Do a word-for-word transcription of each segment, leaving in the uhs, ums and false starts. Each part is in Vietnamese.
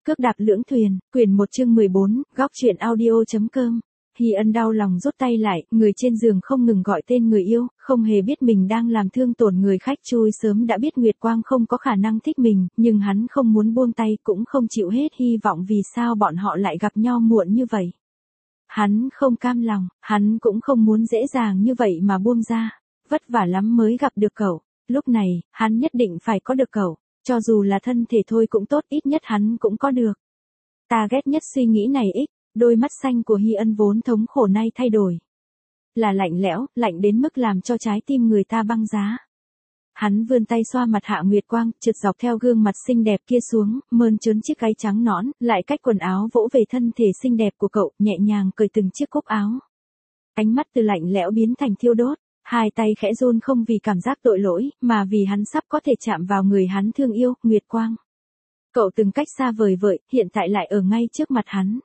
Cước đạp lưỡng thuyền, quyển một chương mười bốn, góc truyện audio.com. Hy Ân đau lòng rút tay lại, người trên giường không ngừng gọi tên người yêu, không hề biết mình đang làm thương tổn người khách. Chui sớm đã biết Nguyệt Quang không có khả năng thích mình, nhưng hắn không muốn buông tay, cũng không chịu hết hy vọng vì sao bọn họ lại gặp nhau muộn như vậy. Hắn không cam lòng, hắn cũng không muốn dễ dàng như vậy mà buông ra. Vất vả lắm mới gặp được cậu, lúc này, hắn nhất định phải có được cậu. Cho dù là thân thể thôi cũng tốt, ít nhất hắn cũng có được. Ta ghét nhất suy nghĩ này ích, đôi mắt xanh của Hy Ân vốn thống khổ nay thay đổi. Là lạnh lẽo, lạnh đến mức làm cho trái tim người ta băng giá. Hắn vươn tay xoa mặt Hạ Nguyệt Quang, trượt dọc theo gương mặt xinh đẹp kia xuống, mơn trớn chiếc gáy trắng nõn, lại cách quần áo vỗ về thân thể xinh đẹp của cậu, nhẹ nhàng cởi từng chiếc cúc áo. Ánh mắt từ lạnh lẽo biến thành thiêu đốt. Hai tay khẽ run không vì cảm giác tội lỗi, mà vì hắn sắp có thể chạm vào người hắn thương yêu, Nguyệt Quang. Cậu từng cách xa vời vợi, hiện tại lại ở ngay trước mặt hắn.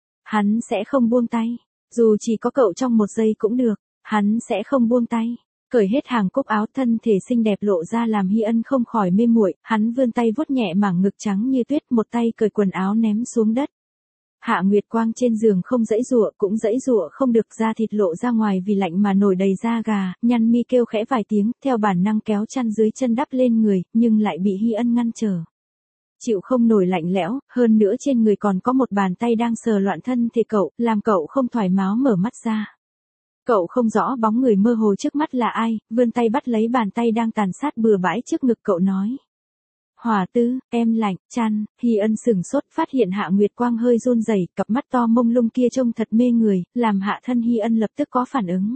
Hắn sẽ không buông tay, dù chỉ có cậu trong một giây cũng được, hắn sẽ không buông tay. Cởi hết hàng cúc áo, thân thể xinh đẹp lộ ra làm Hy Ân không khỏi mê muội, hắn vươn tay vuốt nhẹ mảng ngực trắng như tuyết, một tay cởi quần áo ném xuống đất. Hạ Nguyệt Quang trên giường không giãy giụa, cũng giãy giụa không được, da thịt lộ ra ngoài vì lạnh mà nổi đầy da gà, nhăn mi kêu khẽ vài tiếng, theo bản năng kéo chăn dưới chân đắp lên người, nhưng lại bị Hy Ân ngăn trở. Chịu không nổi lạnh lẽo, hơn nữa trên người còn có một bàn tay đang sờ loạn thân thể cậu, làm cậu không thoải mái mở mắt ra. Cậu không rõ bóng người mơ hồ trước mắt là ai, vươn tay bắt lấy bàn tay đang tàn sát bừa bãi trước ngực cậu nói. Hòa Tư, em lạnh, chăn. Hy Ân sửng sốt, phát hiện Hạ Nguyệt Quang hơi run rẩy, cặp mắt to mông lung kia trông thật mê người, làm hạ thân Hy Ân lập tức có phản ứng.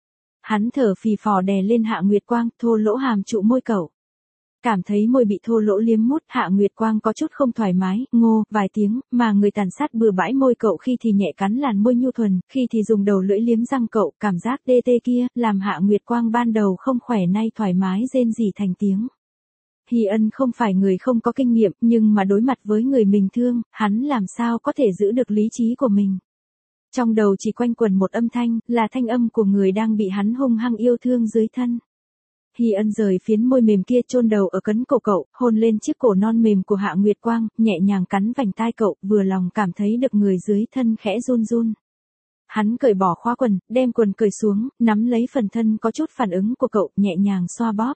Hắn thở phì phò đè lên Hạ Nguyệt Quang, thô lỗ hàm trụ môi cậu. Cảm thấy môi bị thô lỗ liếm mút, Hạ Nguyệt Quang có chút không thoải mái, ngô, vài tiếng, mà người tàn sát bừa bãi môi cậu khi thì nhẹ cắn làn môi nhu thuần, khi thì dùng đầu lưỡi liếm răng cậu, cảm giác tê tê kia, làm Hạ Nguyệt Quang ban đầu không khỏe nay thoải mái rên rỉ thành tiếng. Hy Ân không phải người không có kinh nghiệm, nhưng mà đối mặt với người mình thương, hắn làm sao có thể giữ được lý trí của mình. Trong đầu chỉ quanh quẩn một âm thanh, là thanh âm của người đang bị hắn hung hăng yêu thương dưới thân. Hy Ân rời phiến môi mềm kia, chôn đầu ở cấn cổ cậu, hôn lên chiếc cổ non mềm của Hạ Nguyệt Quang, nhẹ nhàng cắn vành tai cậu, vừa lòng cảm thấy được người dưới thân khẽ run run. Hắn cởi bỏ khóa quần, đem quần cởi xuống, nắm lấy phần thân có chút phản ứng của cậu, nhẹ nhàng xoa bóp.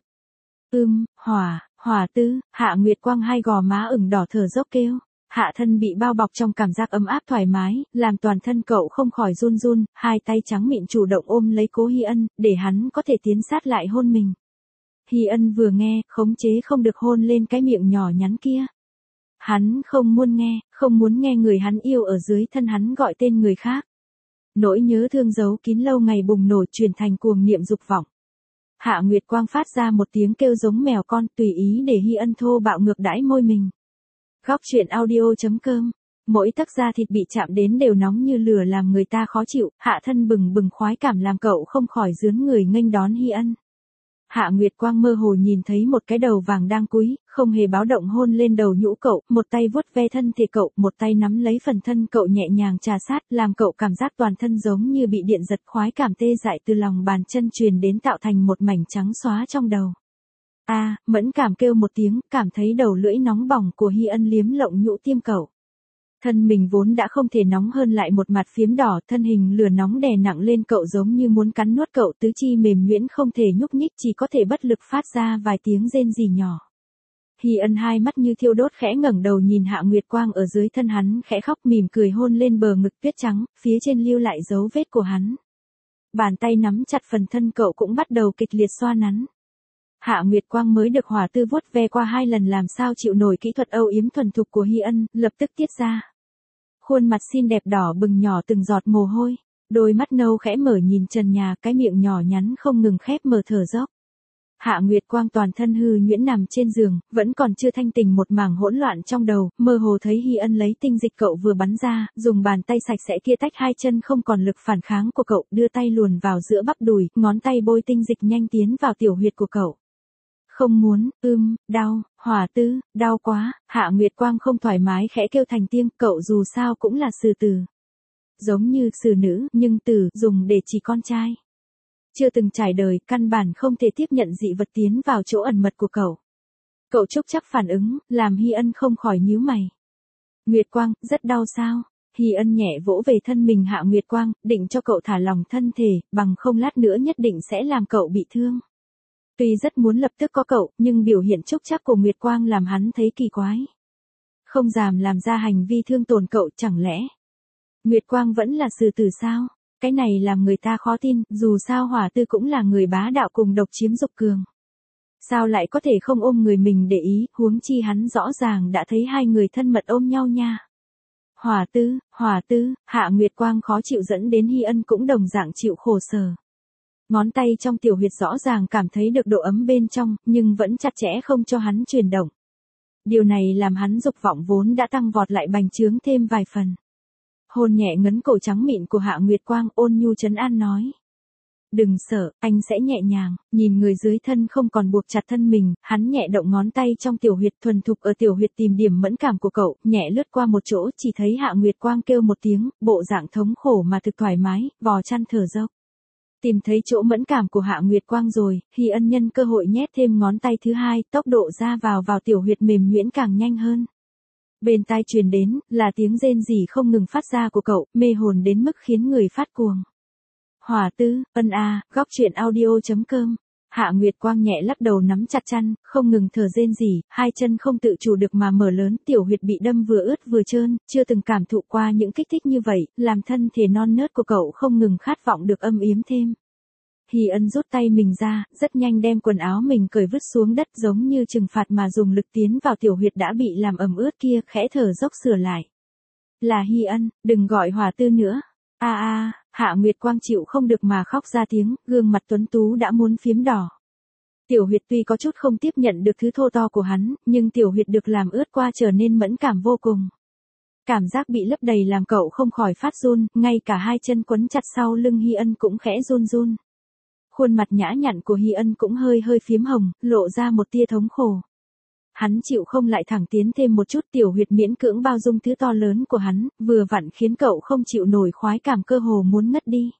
Ưm, Hòa, Hòa Tư. Hạ Nguyệt Quang hai gò má ửng đỏ thở dốc kêu. Hạ thân bị bao bọc trong cảm giác ấm áp thoải mái, làm toàn thân cậu không khỏi run run, hai tay trắng mịn chủ động ôm lấy cố Hy Ân, để hắn có thể tiến sát lại hôn mình. Hy Ân vừa nghe, khống chế không được hôn lên cái miệng nhỏ nhắn kia. Hắn không muốn nghe, không muốn nghe người hắn yêu ở dưới thân hắn gọi tên người khác. Nỗi nhớ thương giấu kín lâu ngày bùng nổ, truyền thành cuồng niệm dục vọng. Hạ Nguyệt Quang phát ra một tiếng kêu giống mèo con, tùy ý để Hy Ân thô bạo ngược đãi môi mình. Góc truyện audio.com. Mỗi tấc da thịt bị chạm đến đều nóng như lửa làm người ta khó chịu, hạ thân bừng bừng khoái cảm làm cậu không khỏi rướn người nghênh đón Hy Ân. Hạ Nguyệt Quang mơ hồ nhìn thấy một cái đầu vàng đang cúi, không hề báo động hôn lên đầu nhũ cậu, một tay vuốt ve thân thể cậu, một tay nắm lấy phần thân cậu nhẹ nhàng trà sát, làm cậu cảm giác toàn thân giống như bị điện giật, khoái cảm tê dại từ lòng bàn chân truyền đến tạo thành một mảnh trắng xóa trong đầu. A, à, mẫn cảm kêu một tiếng, cảm thấy đầu lưỡi nóng bỏng của Hy Ân liếm lộng nhũ tiêm cậu. Thân mình vốn đã không thể nóng hơn lại một mặt phiếm đỏ, thân hình lửa nóng đè nặng lên cậu giống như muốn cắn nuốt cậu, tứ chi mềm nhuyễn không thể nhúc nhích, chỉ có thể bất lực phát ra vài tiếng rên rỉ nhỏ. Hy Ân hai mắt như thiêu đốt khẽ ngẩng đầu nhìn Hạ Nguyệt Quang ở dưới thân hắn, khẽ khóc mỉm cười hôn lên bờ ngực tuyết trắng, phía trên lưu lại dấu vết của hắn. Bàn tay nắm chặt phần thân cậu cũng bắt đầu kịch liệt xoa nắn. Hạ Nguyệt Quang mới được Hòa Tư vuốt ve qua hai lần làm sao chịu nổi kỹ thuật âu yếm thuần thục của Hy Ân, lập tức tiết ra. Khuôn mặt xinh đẹp đỏ bừng nhỏ từng giọt mồ hôi, đôi mắt nâu khẽ mở nhìn trần nhà, cái miệng nhỏ nhắn không ngừng khép mở thở dốc. Hạ Nguyệt Quang toàn thân hư nhuyễn nằm trên giường, vẫn còn chưa thanh tỉnh, một mảng hỗn loạn trong đầu, mơ hồ thấy Hy Ân lấy tinh dịch cậu vừa bắn ra, dùng bàn tay sạch sẽ kia tách hai chân không còn lực phản kháng của cậu, đưa tay luồn vào giữa bắp đùi, ngón tay bôi tinh dịch nhanh tiến vào tiểu huyệt của cậu. Không muốn, ưm, đau, Hòa Tư, đau quá. Hạ Nguyệt Quang không thoải mái khẽ kêu thành tiếng, cậu dù sao cũng là sử tử. Giống như sử nữ, nhưng tử dùng để chỉ con trai. Chưa từng trải đời, căn bản không thể tiếp nhận dị vật tiến vào chỗ ẩn mật của cậu. Cậu chốc chắc phản ứng, làm Hy Ân không khỏi nhíu mày. Nguyệt Quang, rất đau sao? Hy Ân nhẹ vỗ về thân mình Hạ Nguyệt Quang, định cho cậu thả lòng thân thể, bằng không lát nữa nhất định sẽ làm cậu bị thương. Tuy rất muốn lập tức có cậu, nhưng biểu hiện chúc chắc của Nguyệt Quang làm hắn thấy kỳ quái. Không dám làm ra hành vi thương tổn cậu, chẳng lẽ Nguyệt Quang vẫn là sư tử sao? Cái này làm người ta khó tin, dù sao Hỏa Tư cũng là người bá đạo cùng độc chiếm dục cường. Sao lại có thể không ôm người mình để ý, huống chi hắn rõ ràng đã thấy hai người thân mật ôm nhau nha. Hỏa Tư, Hỏa Tư, Hạ Nguyệt Quang khó chịu dẫn đến Hy Ân cũng đồng dạng chịu khổ sở. Ngón tay trong tiểu huyệt rõ ràng cảm thấy được độ ấm bên trong, nhưng vẫn chặt chẽ không cho hắn chuyển động. Điều này làm hắn dục vọng vốn đã tăng vọt lại bành trướng thêm vài phần. Hôn nhẹ ngấn cổ trắng mịn của Hạ Nguyệt Quang, ôn nhu trấn an nói. Đừng sợ, anh sẽ nhẹ nhàng. Nhìn người dưới thân không còn buộc chặt thân mình, hắn nhẹ động ngón tay trong tiểu huyệt, thuần thục ở tiểu huyệt tìm điểm mẫn cảm của cậu, nhẹ lướt qua một chỗ, chỉ thấy Hạ Nguyệt Quang kêu một tiếng, bộ dạng thống khổ mà thực thoải mái, vò chăn thở dốc. Tìm thấy chỗ mẫn cảm của Hạ Nguyệt Quang rồi, Hy Ân nhân cơ hội nhét thêm ngón tay thứ hai, tốc độ ra vào vào tiểu huyệt mềm nhuyễn càng nhanh hơn. Bên tai truyền đến, là tiếng rên rỉ không ngừng phát ra của cậu, mê hồn đến mức khiến người phát cuồng. Hỏa Tư, ân a, góc truyện audio chấm com. Hạ Nguyệt Quang nhẹ lắc đầu nắm chặt chăn, không ngừng thở rên rỉ, hai chân không tự chủ được mà mở lớn, tiểu huyệt bị đâm vừa ướt vừa trơn, chưa từng cảm thụ qua những kích thích như vậy, làm thân thể non nớt của cậu không ngừng khát vọng được âm yếm thêm. Hy Ân rút tay mình ra, rất nhanh đem quần áo mình cởi vứt xuống đất, giống như trừng phạt mà dùng lực tiến vào tiểu huyệt đã bị làm ẩm ướt kia, khẽ thở dốc sửa lại. Là Hy Ân, đừng gọi Hỏa Tư nữa. A a, Hạ Nguyệt Quang chịu không được mà khóc ra tiếng, gương mặt tuấn tú đã muốn phiếm đỏ. Tiểu huyệt tuy có chút không tiếp nhận được thứ thô to của hắn, nhưng tiểu huyệt được làm ướt qua trở nên mẫn cảm vô cùng. Cảm giác bị lấp đầy làm cậu không khỏi phát run, ngay cả hai chân quấn chặt sau lưng Hy Ân cũng khẽ run run. Khuôn mặt nhã nhặn của Hy Ân cũng hơi hơi phiếm hồng, lộ ra một tia thống khổ. Hắn chịu không lại thẳng tiến thêm một chút, tiểu huyệt miễn cưỡng bao dung thứ to lớn của hắn, vừa vặn khiến cậu không chịu nổi khoái cảm, cơ hồ muốn ngất đi.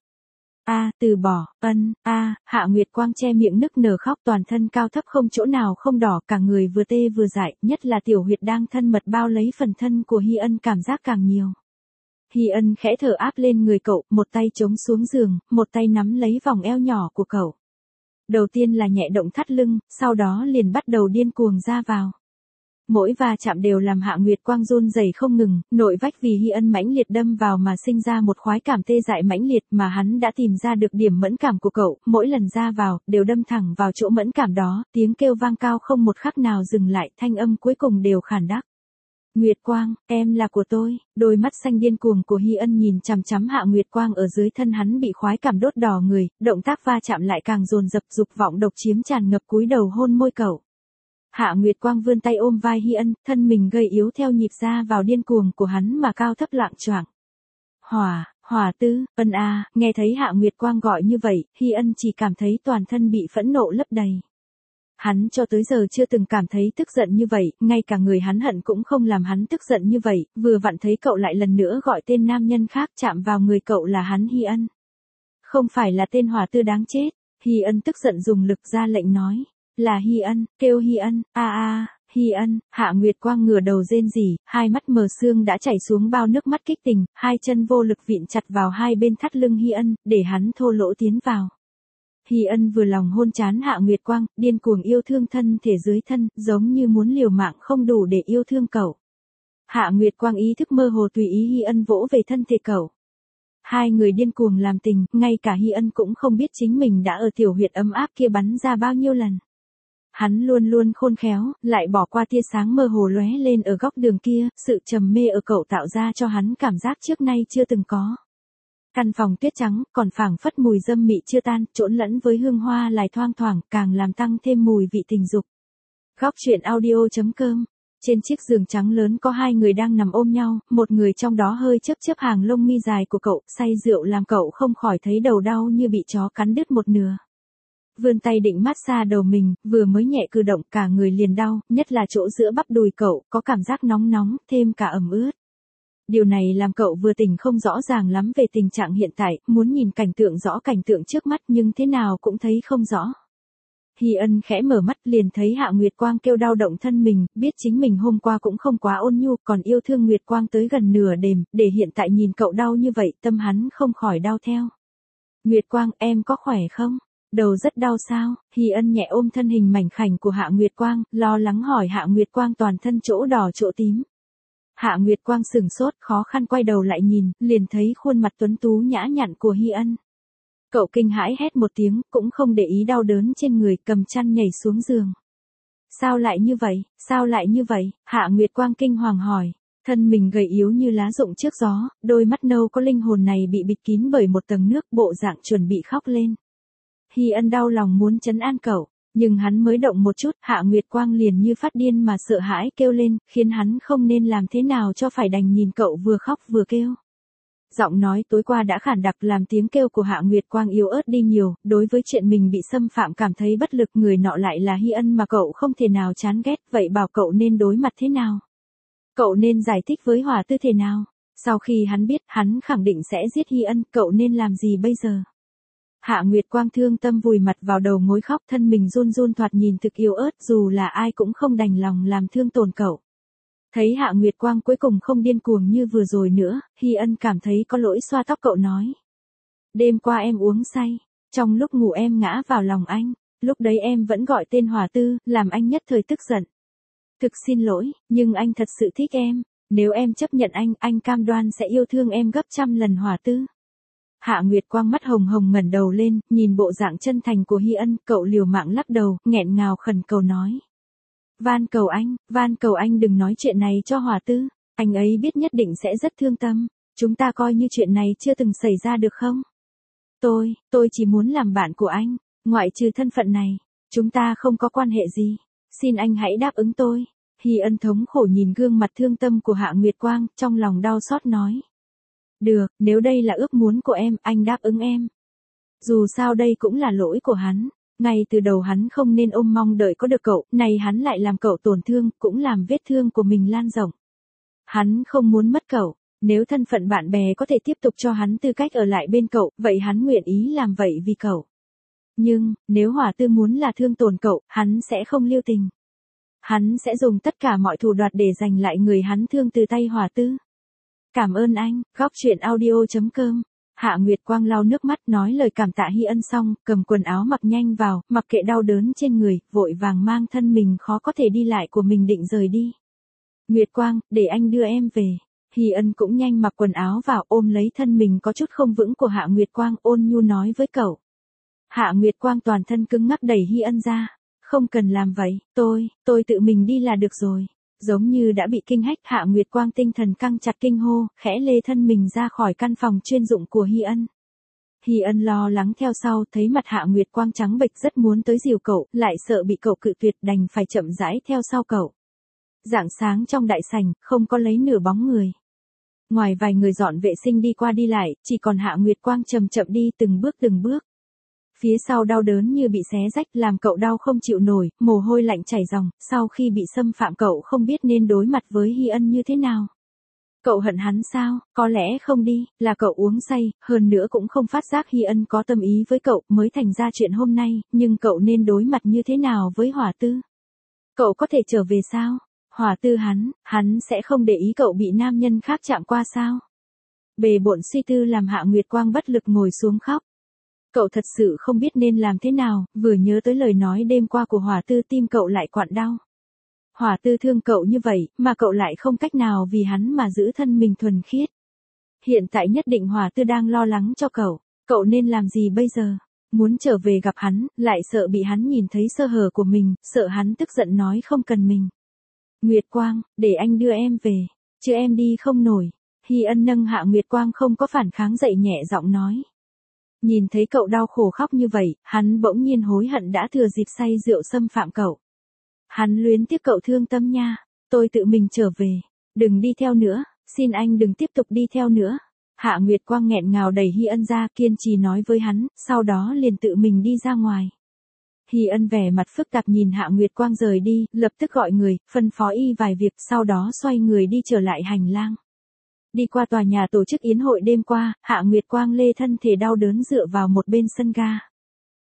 A, từ bỏ, ân, a, Hạ Nguyệt Quang che miệng nức nở khóc, toàn thân cao thấp không chỗ nào không đỏ, cả người vừa tê vừa dại, nhất là tiểu huyệt đang thân mật bao lấy phần thân của Hy Ân cảm giác càng nhiều. Hy Ân khẽ thở áp lên người cậu, một tay chống xuống giường, một tay nắm lấy vòng eo nhỏ của cậu. Đầu tiên là nhẹ động thắt lưng, sau đó liền bắt đầu điên cuồng ra vào. Mỗi va chạm đều làm Hạ Nguyệt Quang run rẩy không ngừng, nội vách vì Hy Ân mãnh liệt đâm vào mà sinh ra một khoái cảm tê dại mãnh liệt, mà hắn đã tìm ra được điểm mẫn cảm của cậu, mỗi lần ra vào, đều đâm thẳng vào chỗ mẫn cảm đó, tiếng kêu vang cao không một khắc nào dừng lại, thanh âm cuối cùng đều khản đắc. Nguyệt Quang, em là của tôi. Đôi mắt xanh điên cuồng của Hy Ân nhìn chằm chằm Hạ Nguyệt Quang ở dưới thân hắn bị khoái cảm đốt đỏ người, động tác va chạm lại càng dồn dập, dục vọng độc chiếm tràn ngập, cúi đầu hôn môi cậu. Hạ Nguyệt Quang vươn tay ôm vai Hy Ân, thân mình gầy yếu theo nhịp ra vào điên cuồng của hắn mà cao thấp loạng choạng. Hỏa, Hỏa Tư, ân a, nghe thấy Hạ Nguyệt Quang gọi như vậy, Hy Ân chỉ cảm thấy toàn thân bị phẫn nộ lấp đầy. Hắn cho tới giờ chưa từng cảm thấy tức giận như vậy, ngay cả người hắn hận cũng không làm hắn tức giận như vậy, vừa vặn thấy cậu lại lần nữa gọi tên nam nhân khác, chạm vào người cậu là hắn Hy Ân. Không phải là tên Hỏa Tư đáng chết. Hy Ân tức giận dùng lực ra lệnh nói. Là Hy Ân, kêu Hy Ân, a a, Hy Ân. Hạ Nguyệt Quang ngửa đầu rên rỉ, hai mắt mờ sương đã chảy xuống bao nước mắt kích tình, hai chân vô lực vịn chặt vào hai bên thắt lưng Hy Ân, để hắn thô lỗ tiến vào. Hy Ân vừa lòng hôn trán Hạ Nguyệt Quang, điên cuồng yêu thương thân thể dưới thân, giống như muốn liều mạng không đủ để yêu thương cậu. Hạ Nguyệt Quang ý thức mơ hồ tùy ý Hy Ân vỗ về thân thể cậu. Hai người điên cuồng làm tình, ngay cả Hy Ân cũng không biết chính mình đã ở tiểu huyệt ấm áp kia bắn ra bao nhiêu lần. Hắn luôn luôn khôn khéo, lại bỏ qua tia sáng mơ hồ lóe lên ở góc đường kia, sự trầm mê ở cậu tạo ra cho hắn cảm giác trước nay chưa từng có. Căn phòng tuyết trắng, còn phảng phất mùi dâm mị chưa tan, trộn lẫn với hương hoa lại thoang thoảng, càng làm tăng thêm mùi vị tình dục. Góc truyện audio chấm com. Trên chiếc giường trắng lớn có hai người đang nằm ôm nhau, một người trong đó hơi chớp chớp hàng lông mi dài của cậu, say rượu làm cậu không khỏi thấy đầu đau như bị chó cắn đứt một nửa. Vươn tay định massage đầu mình, vừa mới nhẹ cử động cả người liền đau, nhất là chỗ giữa bắp đùi cậu, có cảm giác nóng nóng, thêm cả ẩm ướt. Điều này làm cậu vừa tỉnh không rõ ràng lắm về tình trạng hiện tại, muốn nhìn cảnh tượng rõ cảnh tượng trước mắt nhưng thế nào cũng thấy không rõ. Hy Ân khẽ mở mắt liền thấy Hạ Nguyệt Quang kêu đau động thân mình, biết chính mình hôm qua cũng không quá ôn nhu, còn yêu thương Nguyệt Quang tới gần nửa đêm, để hiện tại nhìn cậu đau như vậy, tâm hắn không khỏi đau theo. Nguyệt Quang, em có khỏe không? Đầu rất đau sao? Hy Ân nhẹ ôm thân hình mảnh khảnh của Hạ Nguyệt Quang, lo lắng hỏi Hạ Nguyệt Quang toàn thân chỗ đỏ chỗ tím. Hạ Nguyệt Quang sửng sốt, khó khăn quay đầu lại nhìn, liền thấy khuôn mặt tuấn tú nhã nhặn của Hy Ân. Cậu kinh hãi hét một tiếng, cũng không để ý đau đớn trên người, cầm chăn nhảy xuống giường. Sao lại như vậy, sao lại như vậy? Hạ Nguyệt Quang kinh hoàng hỏi. Thân mình gầy yếu như lá rụng trước gió, đôi mắt nâu có linh hồn này bị bịt kín bởi một tầng nước, bộ dạng chuẩn bị khóc lên. Hy Ân đau lòng muốn trấn an cậu, nhưng hắn mới động một chút, Hạ Nguyệt Quang liền như phát điên mà sợ hãi kêu lên, khiến hắn không nên làm thế nào cho phải đành nhìn cậu vừa khóc vừa kêu. Giọng nói tối qua đã khản đặc làm tiếng kêu của Hạ Nguyệt Quang yếu ớt đi nhiều, đối với chuyện mình bị xâm phạm cảm thấy bất lực, người nọ lại là Hy Ân mà cậu không thể nào chán ghét, vậy bảo cậu nên đối mặt thế nào? Cậu nên giải thích với Hỏa Tư thế nào? Sau khi hắn biết hắn khẳng định sẽ giết Hy Ân, cậu nên làm gì bây giờ? Hạ Nguyệt Quang thương tâm vùi mặt vào đầu gối khóc, thân mình run run thoạt nhìn thực yếu ớt, dù là ai cũng không đành lòng làm thương tổn cậu. Thấy Hạ Nguyệt Quang cuối cùng không điên cuồng như vừa rồi nữa, Hy Ân cảm thấy có lỗi xoa tóc cậu nói. Đêm qua em uống say, trong lúc ngủ em ngã vào lòng anh, lúc đấy em vẫn gọi tên Hỏa Tư, làm anh nhất thời tức giận. Thực xin lỗi, nhưng anh thật sự thích em, nếu em chấp nhận anh, anh cam đoan sẽ yêu thương em gấp trăm lần Hỏa Tư. Hạ Nguyệt Quang mắt hồng hồng ngẩng đầu lên, nhìn bộ dạng chân thành của Hy Ân, cậu liều mạng lắc đầu, nghẹn ngào khẩn cầu nói. Van cầu anh, van cầu anh đừng nói chuyện này cho Hỏa Tư, anh ấy biết nhất định sẽ rất thương tâm, chúng ta coi như chuyện này chưa từng xảy ra được không? Tôi, tôi chỉ muốn làm bạn của anh, ngoại trừ thân phận này, chúng ta không có quan hệ gì, xin anh hãy đáp ứng tôi. Hy Ân thống khổ nhìn gương mặt thương tâm của Hạ Nguyệt Quang, trong lòng đau xót nói. Được, nếu đây là ước muốn của em, anh đáp ứng em. Dù sao đây cũng là lỗi của hắn. Ngay từ đầu hắn không nên ôm mong đợi có được cậu, này hắn lại làm cậu tổn thương, cũng làm vết thương của mình lan rộng. Hắn không muốn mất cậu, nếu thân phận bạn bè có thể tiếp tục cho hắn tư cách ở lại bên cậu, vậy hắn nguyện ý làm vậy vì cậu. Nhưng, nếu Hỏa Tư muốn là thương tổn cậu, hắn sẽ không lưu tình. Hắn sẽ dùng tất cả mọi thủ đoạn để giành lại người hắn thương từ tay Hỏa Tư. Cảm ơn anh, góc chuyện audio chấm com. Hạ Nguyệt Quang lau nước mắt nói lời cảm tạ Hy Ân xong, cầm quần áo mặc nhanh vào, mặc kệ đau đớn trên người, vội vàng mang thân mình khó có thể đi lại của mình định rời đi. Nguyệt Quang, để anh đưa em về. Hy Ân cũng nhanh mặc quần áo vào, ôm lấy thân mình có chút không vững của Hạ Nguyệt Quang, ôn nhu nói với cậu. Hạ Nguyệt Quang toàn thân cứng ngắc đẩy Hy Ân ra. Không cần làm vậy, tôi, tôi tự mình đi là được rồi. Giống như đã bị kinh hách, Hạ Nguyệt Quang tinh thần căng chặt kinh hô, khẽ lê thân mình ra khỏi căn phòng chuyên dụng của Hy Ân. Hy Ân lo lắng theo sau, thấy mặt Hạ Nguyệt Quang trắng bệch rất muốn tới dìu cậu, lại sợ bị cậu cự tuyệt đành phải chậm rãi theo sau cậu. Rạng sáng trong đại sảnh, không có lấy nửa bóng người. Ngoài vài người dọn vệ sinh đi qua đi lại, chỉ còn Hạ Nguyệt Quang chậm chậm đi từng bước từng bước. Phía sau đau đớn như bị xé rách làm cậu đau không chịu nổi, mồ hôi lạnh chảy ròng, sau khi bị xâm phạm cậu không biết nên đối mặt với Hy Ân như thế nào. Cậu hận hắn sao, có lẽ không đi, là cậu uống say, hơn nữa cũng không phát giác Hy Ân có tâm ý với cậu mới thành ra chuyện hôm nay, nhưng cậu nên đối mặt như thế nào với Hỏa Tư? Cậu có thể trở về sao? Hỏa Tư hắn, hắn sẽ không để ý cậu bị nam nhân khác chạm qua sao? Bề bộn suy tư làm Hạ Nguyệt Quang bất lực ngồi xuống khóc. Cậu thật sự không biết nên làm thế nào, vừa nhớ tới lời nói đêm qua của Hỏa Tư tim cậu lại quặn đau. Hỏa Tư thương cậu như vậy, mà cậu lại không cách nào vì hắn mà giữ thân mình thuần khiết. Hiện tại nhất định Hỏa Tư đang lo lắng cho cậu, cậu nên làm gì bây giờ? Muốn trở về gặp hắn, lại sợ bị hắn nhìn thấy sơ hở của mình, sợ hắn tức giận nói không cần mình. Nguyệt Quang, để anh đưa em về, chứ em đi không nổi. Hy Ân nâng Hạ Nguyệt Quang không có phản kháng dậy nhẹ giọng nói. Nhìn thấy cậu đau khổ khóc như vậy, hắn bỗng nhiên hối hận đã thừa dịp say rượu xâm phạm cậu. Hắn luyến tiếc cậu thương tâm nha, tôi tự mình trở về, đừng đi theo nữa, xin anh đừng tiếp tục đi theo nữa. Hạ Nguyệt Quang nghẹn ngào đẩy Hy Ân ra kiên trì nói với hắn, sau đó liền tự mình đi ra ngoài. Hy Ân vẻ mặt phức tạp nhìn Hạ Nguyệt Quang rời đi, lập tức gọi người, phân phó y vài việc, sau đó xoay người đi trở lại hành lang. Đi qua tòa nhà tổ chức yến hội đêm qua, Hạ Nguyệt Quang lê thân thể đau đớn dựa vào một bên sân ga.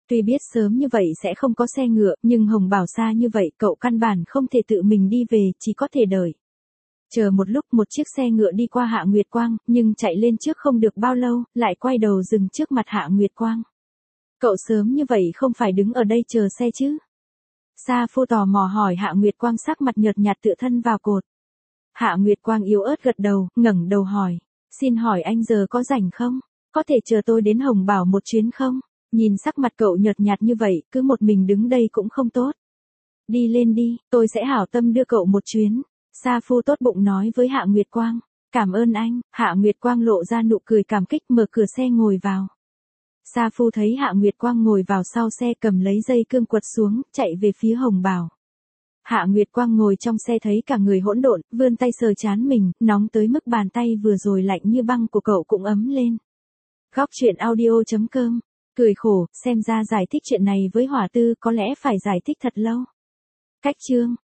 Tuy biết sớm như vậy sẽ không có xe ngựa, nhưng Hồng Bảo xa như vậy cậu căn bản không thể tự mình đi về, chỉ có thể đợi. Chờ một lúc một chiếc xe ngựa đi qua Hạ Nguyệt Quang, nhưng chạy lên trước không được bao lâu, lại quay đầu dừng trước mặt Hạ Nguyệt Quang. Cậu sớm như vậy không phải đứng ở đây chờ xe chứ? Sa Phu tò mò hỏi. Hạ Nguyệt Quang sắc mặt nhợt nhạt tựa thân vào cột. Hạ Nguyệt Quang yếu ớt gật đầu, ngẩng đầu hỏi. Xin hỏi anh giờ có rảnh không? Có thể chờ tôi đến Hồng Bảo một chuyến không? Nhìn sắc mặt cậu nhợt nhạt như vậy, cứ một mình đứng đây cũng không tốt. Đi lên đi, tôi sẽ hảo tâm đưa cậu một chuyến. Sa Phu tốt bụng nói với Hạ Nguyệt Quang. Cảm ơn anh. Hạ Nguyệt Quang lộ ra nụ cười cảm kích, mở cửa xe ngồi vào. Sa Phu thấy Hạ Nguyệt Quang ngồi vào sau xe, cầm lấy dây cương quật xuống, chạy về phía Hồng Bảo. Hạ Nguyệt Quang ngồi trong xe thấy cả người hỗn độn, vươn tay sờ trán mình, nóng tới mức bàn tay vừa rồi lạnh như băng của cậu cũng ấm lên. Góc truyện audio chấm com. Cười khổ, xem ra giải thích chuyện này với Hỏa Tư có lẽ phải giải thích thật lâu. Cách chương